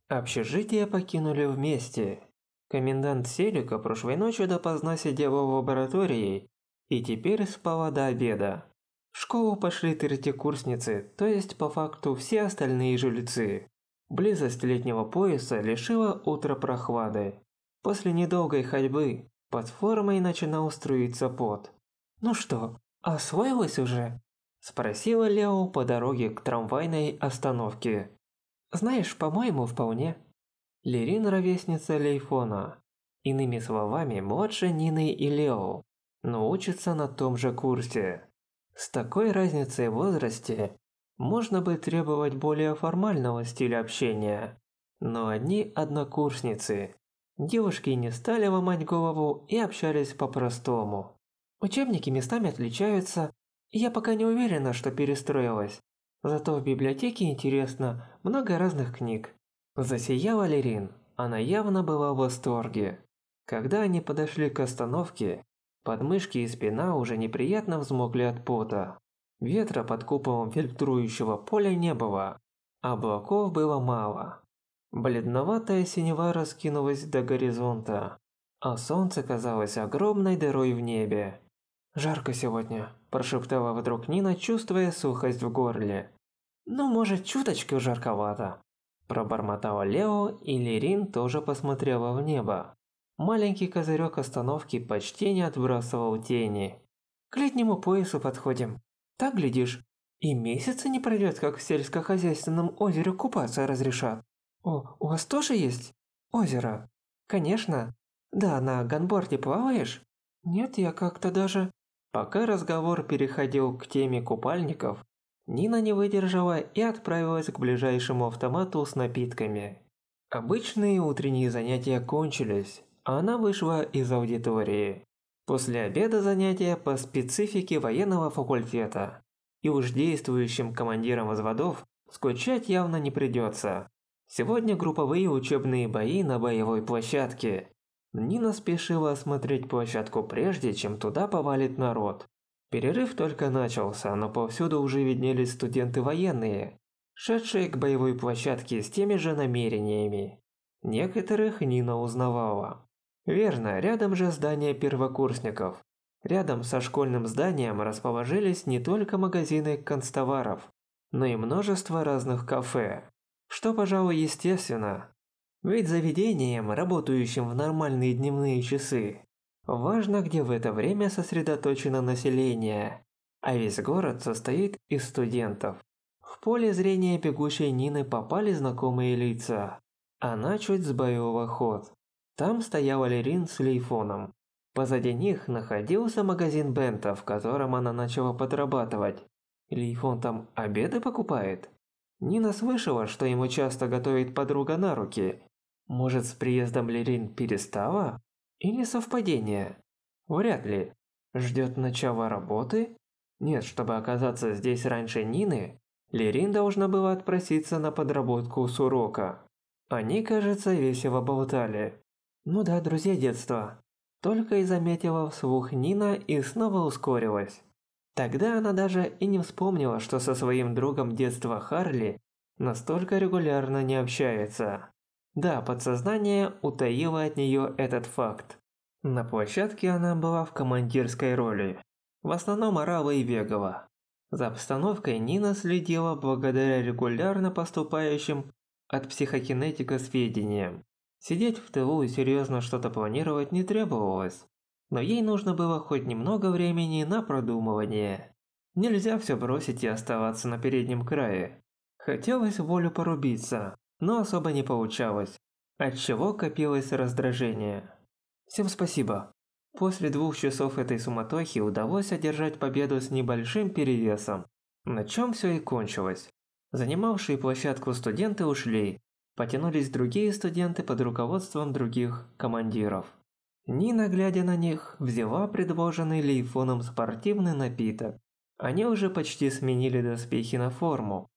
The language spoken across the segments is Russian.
Общежитие покинули вместе. Комендант Селика прошлой ночью допоздна сидела в лаборатории и теперь спала до обеда. В школу пошли третьекурсницы, то есть по факту все остальные жильцы. Близость летнего пояса лишила утро прохлады. После недолгой ходьбы под формой начинал струиться пот. «Ну что, освоилась уже?» – спросила Лео по дороге к трамвайной остановке. «Знаешь, по-моему, вполне». Лерин – ровесница Лейфона. Иными словами, младше Нины и Лео, но учится на том же курсе. С такой разницей в возрасте можно бы требовать более формального стиля общения. Но одни однокурсницы. Девушки не стали ломать голову и общались по-простому. Учебники местами отличаются, и я пока не уверена, что перестроилась. Зато в библиотеке интересно, много разных книг. Засияла Лерин, она явно была в восторге. Когда они подошли к остановке, подмышки и спина уже неприятно взмокли от пота. Ветра под куполом фильтрующего поля не было, облаков было мало. Бледноватая синева раскинулась до горизонта, а солнце казалось огромной дырой в небе. «Жарко сегодня», – прошептала вдруг Нина, чувствуя сухость в горле. «Ну, может, чуточку жарковато». Пробормотала Лео, и Лерин тоже посмотрела в небо. Маленький козырек остановки почти не отбрасывал тени. «К летнему поясу подходим. Так, глядишь, и месяца не пройдет, как в сельскохозяйственном озере купаться разрешат. О, у вас тоже есть озеро?» «Конечно. Да, на ганборде плаваешь?» «Нет, я как-то даже...» Пока разговор переходил к теме купальников, Нина не выдержала и отправилась к ближайшему автомату с напитками. Обычные утренние занятия кончились, а она вышла из аудитории. После обеда занятия по специфике военного факультета. И уж действующим командирам взводов скучать явно не придется. Сегодня групповые учебные бои на боевой площадке. Нина спешила осмотреть площадку прежде, чем туда повалит народ. Перерыв только начался, но повсюду уже виднелись студенты военные, шедшие к боевой площадке с теми же намерениями. Некоторых Нина узнавала. Верно, рядом же здание первокурсников. Рядом со школьным зданием расположились не только магазины канцтоваров, но и множество разных кафе. Что, пожалуй, естественно. Ведь заведениям, работающим в нормальные дневные часы, важно, где в это время сосредоточено население, а весь город состоит из студентов. В поле зрения бегущей Нины попали знакомые лица. Она чуть сбавила ход. Там стоял Лерин с Лейфоном. Позади них находился магазин Бента, в котором она начала подрабатывать. Лейфон там обеды покупает? Нина слышала, что ему часто готовит подруга на руки. Может, с приездом Лерин перестала? Или совпадение? Вряд ли. Ждет начала работы? Нет, чтобы оказаться здесь раньше Нины, Лерин должна была отпроситься на подработку с урока. Они, кажется, весело болтали. Ну да, друзья детства. Только и заметила вслух Нина и снова ускорилась. Тогда она даже и не вспомнила, что со своим другом детства Харли настолько регулярно не общается. Да, подсознание утаило от нее этот факт. На площадке она была в командирской роли. В основном орала и бегала. За обстановкой Нина следила благодаря регулярно поступающим от психокинетика сведениям. Сидеть в тылу и серьезно что-то планировать не требовалось. Но ей нужно было хоть немного времени на продумывание. Нельзя все бросить и оставаться на переднем крае. Хотелось волю порубиться, но особо не получалось, отчего копилось раздражение. Всем спасибо. После 2 часов этой суматохи удалось одержать победу с небольшим перевесом, на чем все и кончилось. Занимавшие площадку студенты ушли, потянулись другие студенты под руководством других командиров. Нина, глядя на них, взяла предложенный Лейфоном спортивный напиток. Они уже почти сменили доспехи на форму.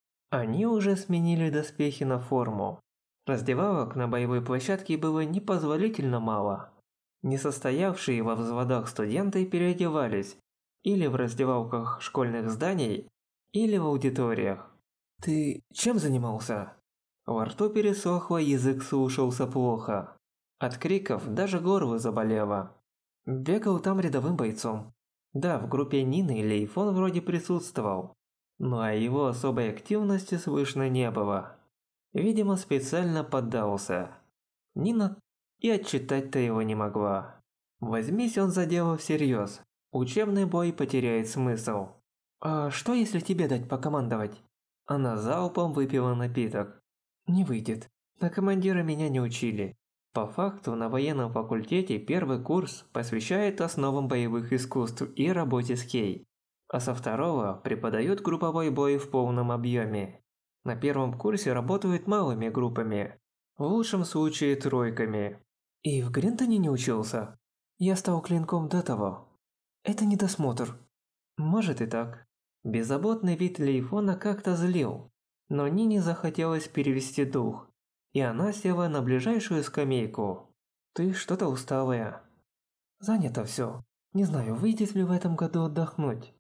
Раздевалок на боевой площадке было непозволительно мало. Несостоявшие во взводах студенты переодевались или в раздевалках школьных зданий, или в аудиториях. «Ты чем занимался?» Во рту пересохло, язык слушался плохо. От криков даже горло заболело. Бегал там рядовым бойцом. Да, в группе Нины Лейфон вроде присутствовал, но о его особой активности слышно не было. Видимо, специально поддался. Нина и отчитать-то его не могла. Возьмись он за дело всерьез, учебный бой потеряет смысл. «А что, если тебе дать покомандовать?» Она залпом выпила напиток. «Не выйдет. На командира меня не учили. По факту, на военном факультете первый курс посвящает основам боевых искусств и работе с Кей, а со второго преподают групповой бой в полном объеме. На первом курсе работают малыми группами, в лучшем случае тройками. И в Гринтоне не учился. Я стал клинком до того. Это недосмотр. Может и так. Беззаботный вид Лейфона как-то злил, но Нине захотелось перевести дух, и она села на ближайшую скамейку. «Ты что-то усталая». «Занято все. Не знаю, выйдет ли в этом году отдохнуть».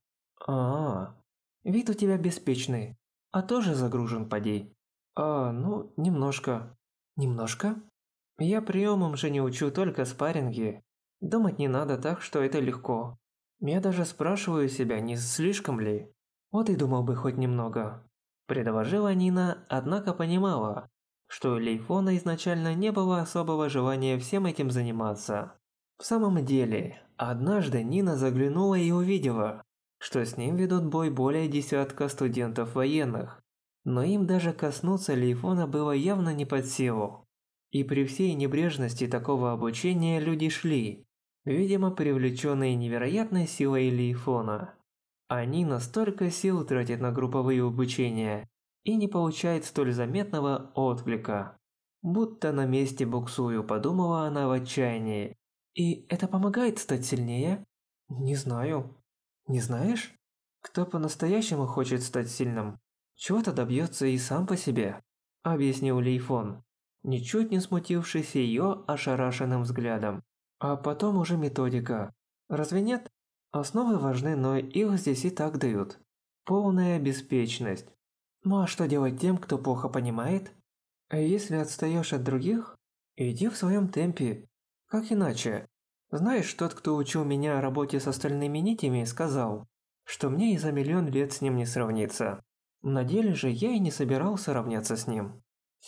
Вид у тебя беспечный, а тоже загружен поди». Ну, немножко». «Немножко?» «Я приемом же не учу, только спарринги. Думать не надо так, что это легко. Я даже спрашиваю себя, не слишком ли. Вот и думал бы хоть немного». Предложила Нина, однако понимала, что у Лейфона изначально не было особого желания всем этим заниматься. В самом деле, однажды Нина заглянула и увидела, что с ним ведут бой более десятка студентов военных. Но им даже коснуться Лейфона было явно не под силу. И при всей небрежности такого обучения люди шли, видимо, привлеченные невероятной силой Лейфона. Они настолько сил тратят на групповые обучения и не получают столь заметного отклика. Будто на месте буксую, подумала она в отчаянии. И это помогает стать сильнее? Не знаю. Не знаешь? Кто по-настоящему хочет стать сильным, чего-то добьется и сам по себе, объяснил Лейфон, ничуть не смутившись ее ошарашенным взглядом. А потом уже методика. Разве нет? Основы важны, но их здесь и так дают. Полная беспечность. Ну а что делать тем, кто плохо понимает? А если отстаешь от других, иди в своем темпе. Как иначе? Знаешь, тот, кто учил меня работе с остальными нитями, сказал, что мне и за миллион лет с ним не сравнится. На деле же я и не собирался равняться с ним.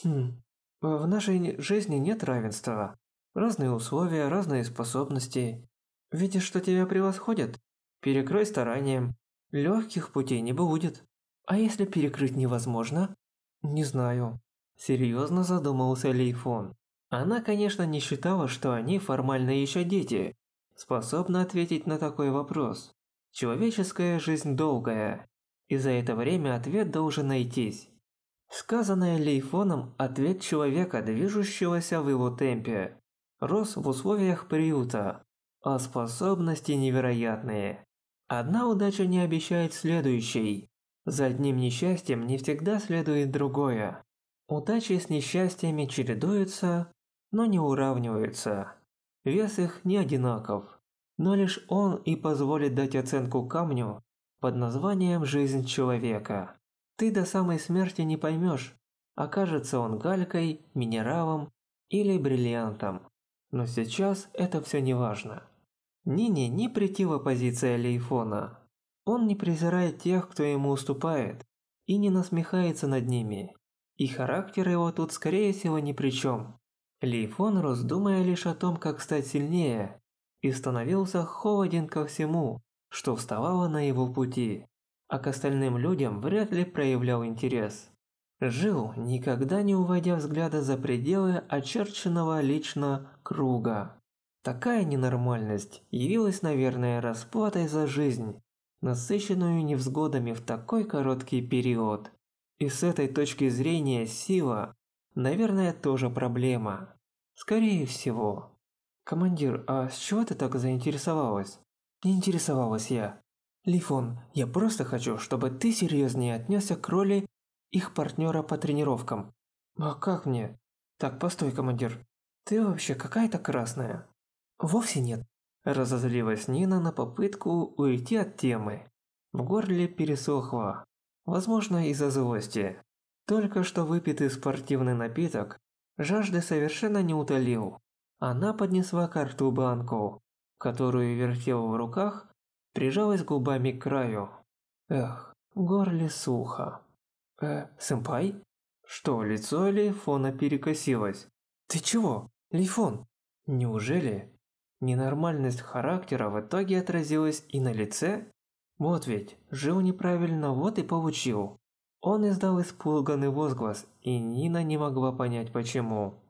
В нашей жизни нет равенства. Разные условия, разные способности. Видишь, что тебя превосходят? Перекрой старанием. Легких путей не будет. А если перекрыть невозможно? Не знаю. Серьезно задумался Лейфон. Она, конечно, не считала, что они формально еще дети, способны ответить на такой вопрос. Человеческая жизнь долгая, и за это время ответ должен найтись. Сказанное Лейфоном ответ человека, движущегося в его темпе, рос в условиях приюта, а способности невероятные. Одна удача не обещает следующей. За одним несчастьем не всегда следует другое. Удачи с несчастьями чередуются, но не уравниваются. Вес их не одинаков, но лишь он и позволит дать оценку камню под названием «Жизнь человека». Ты до самой смерти не поймешь, окажется он галькой, минералом или бриллиантом. Но сейчас это все не важно. Нине не претила позиция Лейфона. Он не презирает тех, кто ему уступает, и не насмехается над ними. И характер его тут скорее всего ни при чем. Лейфон рос, думая лишь о том, как стать сильнее, и становился холоден ко всему, что вставало на его пути, а к остальным людям вряд ли проявлял интерес. Жил, никогда не уводя взгляда за пределы очерченного лично круга. Такая ненормальность явилась, наверное, расплатой за жизнь, насыщенную невзгодами в такой короткий период. И с этой точки зрения сила, наверное, тоже проблема. Скорее всего. Командир, а с чего ты так заинтересовалась? Не интересовалась я. Лифон, я просто хочу, чтобы ты серьезнее отнесся к роли их партнера по тренировкам. А как мне? Так, постой, командир. Ты вообще какая-то красная. Вовсе нет. Разозлилась Нина на попытку уйти от темы. В горле пересохло. Возможно, из-за злости. Только что выпитый спортивный напиток жажды совершенно не утолил. Она поднесла к рту банку, которую вертела в руках, прижалась губами к краю. Эх, в горле сухо. Сэмпай? Что, лицо Лейфона перекосилось? Ты чего, Лейфон? Неужели ненормальность характера в итоге отразилась и на лице? Вот ведь, жил неправильно, вот и получил. Он издал испуганный возглас, и Нина не могла понять почему.